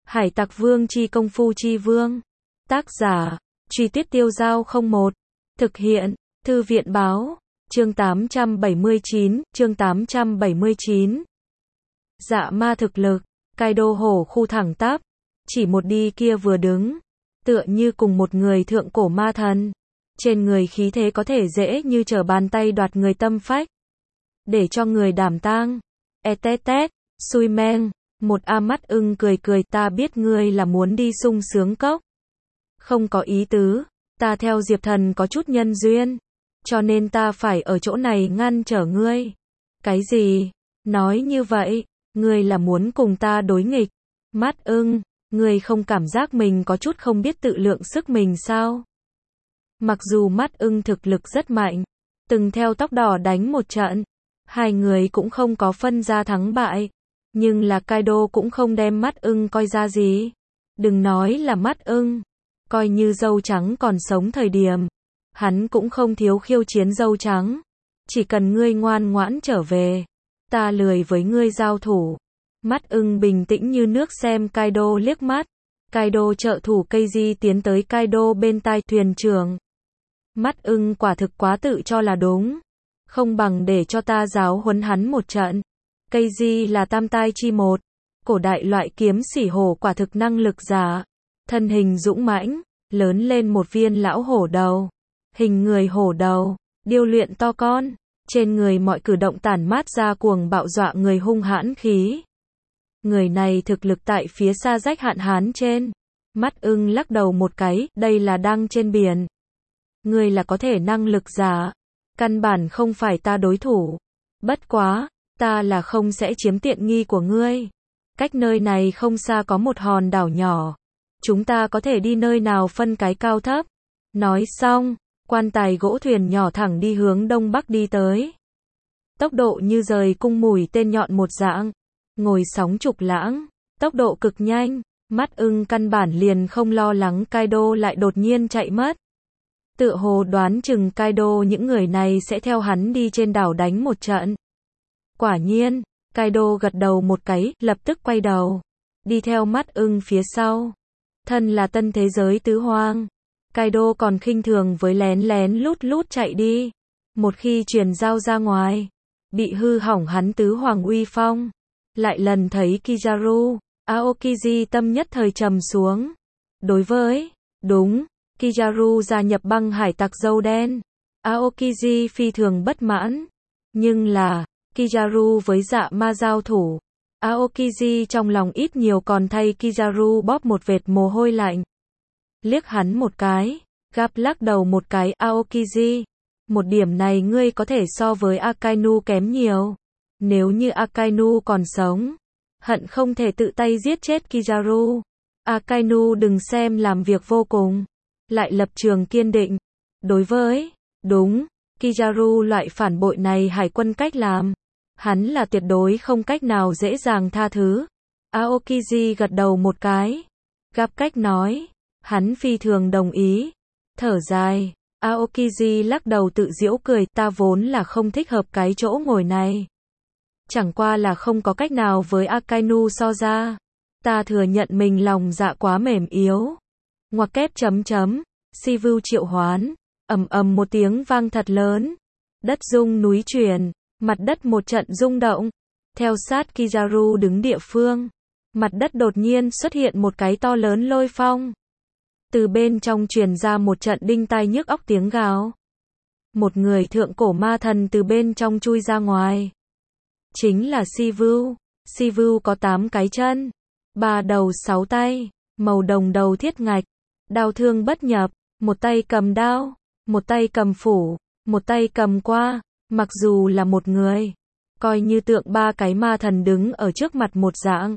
Hải Tặc Vương chi công phu chi vương. Tác giả, Truy Tuyết Tiêu Dao 01. Thực hiện, Thư viện báo, chương 879. Dạ ma thực lực, Kaido hổ khu thẳng tắp, chỉ một đi kia vừa đứng, tựa như cùng một người thượng cổ ma thần. Trên người khí thế có thể dễ như trở bàn tay đoạt người tâm phách, để cho người đảm tang. Etetet, xui meng, một A mắt ưng cười cười, ta biết ngươi là muốn đi sung sướng cốc. Không có ý tứ, ta theo Diệp Thần có chút nhân duyên, cho nên ta phải ở chỗ này ngăn trở ngươi. Cái gì? Nói như vậy, ngươi là muốn cùng ta đối nghịch? Mắt ưng, ngươi không cảm giác mình có chút không biết tự lượng sức mình sao? Mặc dù mắt ưng thực lực rất mạnh, từng theo tóc đỏ đánh một trận, hai người cũng không có phân ra thắng bại, nhưng là Kaido cũng không đem mắt ưng coi ra gì. Đừng nói là mắt ưng, coi như dâu trắng còn sống thời điểm, hắn cũng không thiếu khiêu chiến dâu trắng. Chỉ cần ngươi ngoan ngoãn trở về, ta lười với ngươi giao thủ. Mắt ưng bình tĩnh như nước xem Kaido liếc mắt. Kaido trợ thủ Keiji tiến tới Kaido bên tai, thuyền trưởng. Mắt ưng quả thực quá tự cho là đúng, không bằng để cho ta giáo huấn hắn một trận. Keiji là tam tai chi một, cổ đại loại kiếm sỉ hổ, quả thực năng lực giả, thân hình dũng mãnh, lớn lên một viên lão hổ đầu, hình người hổ đầu, điêu luyện to con, trên người mọi cử động tản mát ra cuồng bạo dọa người hung hãn khí. Người này thực lực tại phía xa rách hạn hán trên. Mắt ưng lắc đầu một cái, đây là đang trên biển. Ngươi là có thể năng lực giả, căn bản không phải ta đối thủ. Bất quá, ta là không sẽ chiếm tiện nghi của ngươi. Cách nơi này không xa có một hòn đảo nhỏ, chúng ta có thể đi nơi nào phân cái cao thấp. Nói xong, quan tài gỗ thuyền nhỏ thẳng đi hướng đông bắc đi tới. Tốc độ như rời cung mũi tên nhọn một dạng, ngồi sóng trục lãng, tốc độ cực nhanh. Mắt ưng căn bản liền không lo lắng Kaido lại đột nhiên chạy mất. Tựa hồ đoán chừng Kaido những người này sẽ theo hắn đi trên đảo đánh một trận. Quả nhiên, Kaido gật đầu một cái, lập tức quay đầu, đi theo mắt ưng phía sau. Thân là tân thế giới tứ hoang, Kaido còn khinh thường với lén lén lút lút chạy đi. Một khi truyền giao ra ngoài, bị hư hỏng hắn tứ hoàng uy phong. Lại lần thấy Kizaru, Aokiji tâm nhất thời trầm xuống. Đối với, đúng, Kizaru gia nhập băng hải tặc dâu đen, Aokiji phi thường bất mãn. Nhưng là, Kizaru với dạ ma giao thủ, Aokiji trong lòng ít nhiều còn thay Kizaru bóp một vệt mồ hôi lạnh. Liếc hắn một cái, gáp lắc đầu một cái, Aokiji, một điểm này ngươi có thể so với Akainu kém nhiều. Nếu như Akainu còn sống, hận không thể tự tay giết chết Kizaru. Akainu đừng xem làm việc vô cùng, lại lập trường kiên định. Đối với, đúng, Kizaru loại phản bội này hải quân cách làm, hắn là tuyệt đối không cách nào dễ dàng tha thứ. Aokiji gật đầu một cái, gáp cách nói, hắn phi thường đồng ý. Thở dài, Aokiji lắc đầu tự giễu cười, ta vốn là không thích hợp cái chỗ ngồi này. Chẳng qua là không có cách nào với Akainu so ra. Ta thừa nhận mình lòng dạ quá mềm yếu. Ngoặc kép chấm chấm, Sivu triệu hoán, ầm ầm một tiếng vang thật lớn. Đất rung núi chuyển, mặt đất một trận rung động. Theo sát Kizaru đứng địa phương, mặt đất đột nhiên xuất hiện một cái to lớn lôi phong. Từ bên trong truyền ra một trận đinh tai nhức óc tiếng gào. Một người thượng cổ ma thần từ bên trong chui ra ngoài. Chính là Sivu. Sivu có 8 cái chân, 3 đầu 6 tay, màu đồng đầu thiết ngạch, đao thương bất nhập, một tay cầm đao, một tay cầm phủ, một tay cầm qua. Mặc dù là một người, coi như tượng 3 cái ma thần đứng ở trước mặt một dạng.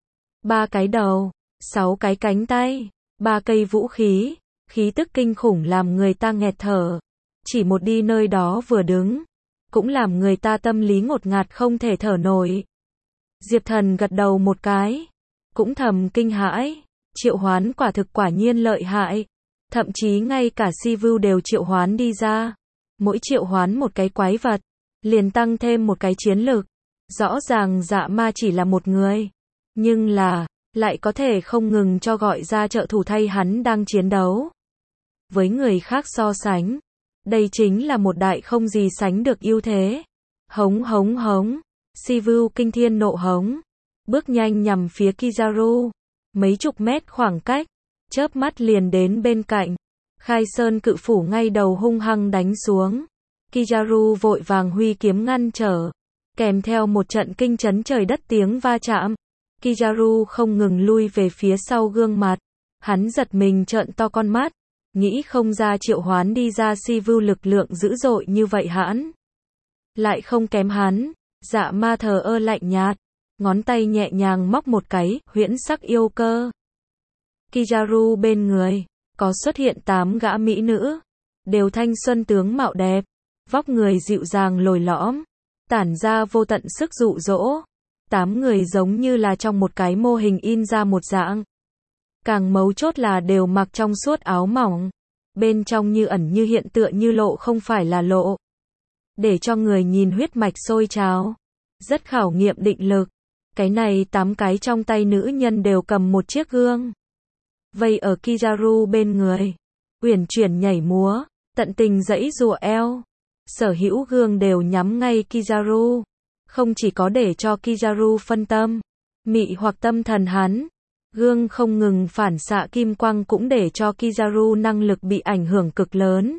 3 cái đầu, 6 cái cánh tay, 3 cây vũ khí, khí tức kinh khủng làm người ta nghẹt thở. Chỉ một đi nơi đó vừa đứng, cũng làm người ta tâm lý ngột ngạt không thể thở nổi. Diệp Thần gật đầu một cái, cũng thầm kinh hãi, triệu hoán quả thực quả nhiên lợi hại. Thậm chí ngay cả Sivu đều triệu hoán đi ra. Mỗi triệu hoán một cái quái vật, liền tăng thêm một cái chiến lực. Rõ ràng dạ ma chỉ là một người, nhưng là, lại có thể không ngừng cho gọi ra trợ thủ thay hắn đang chiến đấu. Với người khác so sánh, đây chính là một đại không gì sánh được ưu thế. Hống hống hống, Sivu kinh thiên nộ hống, bước nhanh nhằm phía Kizaru, mấy chục mét khoảng cách, chớp mắt liền đến bên cạnh. Khai Sơn cự phủ ngay đầu hung hăng đánh xuống. Kizaru vội vàng huy kiếm ngăn trở, kèm theo một trận kinh chấn trời đất tiếng va chạm. Kizaru không ngừng lui về phía sau gương mặt. Hắn giật mình trợn to con mắt, nghĩ không ra triệu hoán đi ra Sivu lực lượng dữ dội như vậy hãn. Lại không kém hắn, Dạ Ma thờ ơ lạnh nhạt, ngón tay nhẹ nhàng móc một cái, huyễn sắc yêu cơ. Kizaru bên người, có xuất hiện 8 gã mỹ nữ, đều thanh xuân tướng mạo đẹp, vóc người dịu dàng lồi lõm, tản ra vô tận sức dụ dỗ. 8 người giống như là trong một cái mô hình in ra một dạng. Càng mấu chốt là đều mặc trong suốt áo mỏng, bên trong như ẩn như hiện tựa như lộ không phải là lộ. Để cho người nhìn huyết mạch sôi trào, rất khảo nghiệm định lực. Cái này 8 cái trong tay nữ nhân đều cầm một chiếc gương. Vây ở Kizaru bên người, uyển chuyển nhảy múa, tận tình giãy giụa eo. Sở hữu gương đều nhắm ngay Kizaru, không chỉ có để cho Kizaru phân tâm, mị hoặc tâm thần hắn. Gương không ngừng phản xạ kim quang cũng để cho Kizaru năng lực bị ảnh hưởng cực lớn.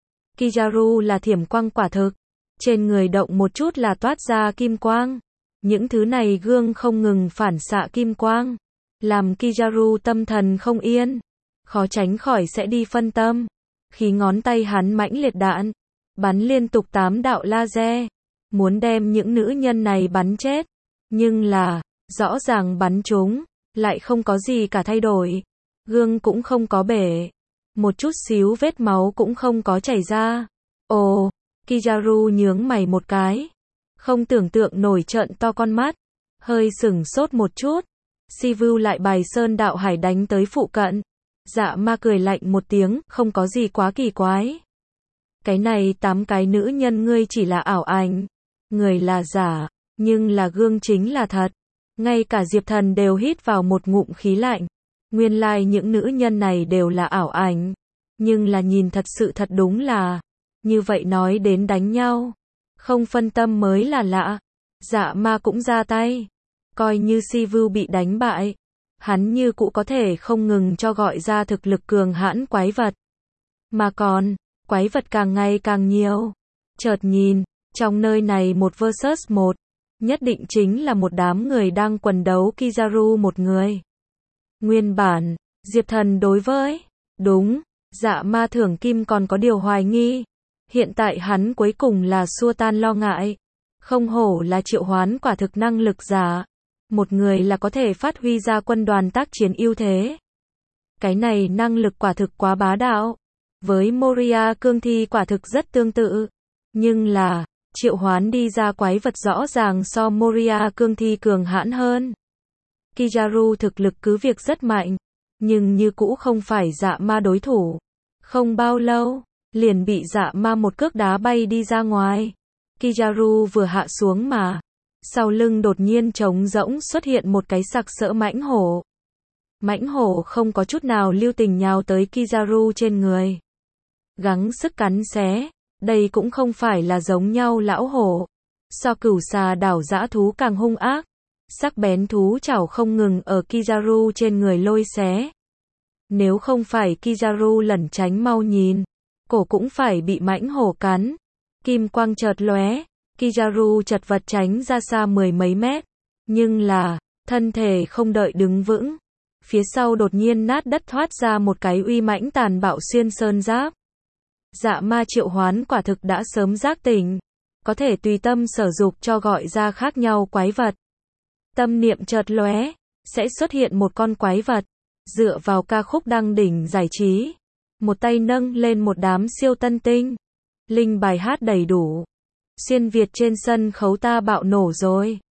Kizaru là thiểm quang quả thực, trên người động một chút là toát ra kim quang. Những thứ này gương không ngừng phản xạ kim quang, làm Kizaru tâm thần không yên, khó tránh khỏi sẽ đi phân tâm. Khi ngón tay hắn mãnh liệt đạn, bắn liên tục 8 đạo laser, muốn đem những nữ nhân này bắn chết. Nhưng là, rõ ràng bắn chúng, lại không có gì cả thay đổi. Gương cũng không có bể, một chút xíu vết máu cũng không có chảy ra. Ồ, Kizaru nhướng mày một cái, không tưởng tượng nổi trợn to con mắt, hơi sửng sốt một chút. Sivu lại bài sơn đạo hải đánh tới phụ cận. Dạ Ma cười lạnh một tiếng, không có gì quá kỳ quái. Cái này 8 cái nữ nhân ngươi chỉ là ảo ảnh, người là giả, nhưng là gương chính là thật. Ngay cả Diệp Thần đều hít vào một ngụm khí lạnh. Nguyên lai những nữ nhân này đều là ảo ảnh, nhưng là nhìn thật sự thật đúng là. Như vậy nói đến đánh nhau, không phân tâm mới là lạ. Dạ Ma cũng ra tay, coi như Sivu bị đánh bại, hắn như cũ có thể không ngừng cho gọi ra thực lực cường hãn quái vật. Mà còn, quái vật càng ngày càng nhiều. Chợt nhìn, trong nơi này 1 vs 1, nhất định chính là một đám người đang quần đấu Kizaru một người. Nguyên bản, Diệp Thần đối với, đúng, Dạ Ma Thưởng Kim còn có điều hoài nghi. Hiện tại hắn cuối cùng là xua tan lo ngại. Không hổ là triệu hoán quả thực năng lực giả. Một người là có thể phát huy ra quân đoàn tác chiến ưu thế. Cái này năng lực quả thực quá bá đạo. Với Moria cương thi quả thực rất tương tự. Nhưng là, triệu hoán đi ra quái vật rõ ràng so Moria cương thi cường hãn hơn. Kizaru thực lực cứ việc rất mạnh, nhưng như cũ không phải Dạ Ma đối thủ. Không bao lâu, liền bị Dạ Ma một cước đá bay đi ra ngoài. Kizaru vừa hạ xuống mà, sau lưng đột nhiên trống rỗng xuất hiện một cái sặc sỡ mãnh hổ. Mãnh hổ không có chút nào lưu tình nhào tới Kizaru trên người, gắng sức cắn xé. Đây cũng không phải là giống nhau lão hổ, so cửu xà đảo dã thú càng hung ác. Sắc bén thú chảo không ngừng ở Kizaru trên người lôi xé. Nếu không phải Kizaru lẩn tránh mau nhìn, cổ cũng phải bị mãnh hổ cắn. Kim quang chợt lóe, Kizaru chật vật tránh ra xa 10 mấy mét. Nhưng là, thân thể không đợi đứng vững, phía sau đột nhiên nát đất thoát ra một cái uy mãnh tàn bạo xuyên sơn giáp. Dạ Ma triệu hoán quả thực đã sớm giác tỉnh, có thể tùy tâm sở dục cho gọi ra khác nhau quái vật. Tâm niệm chợt lóe, sẽ xuất hiện một con quái vật, dựa vào ca khúc đăng đỉnh giải trí, một tay nâng lên một đám siêu tân tinh, linh bài hát đầy đủ. Xuyên Việt trên sân khấu ta bạo nổ rồi.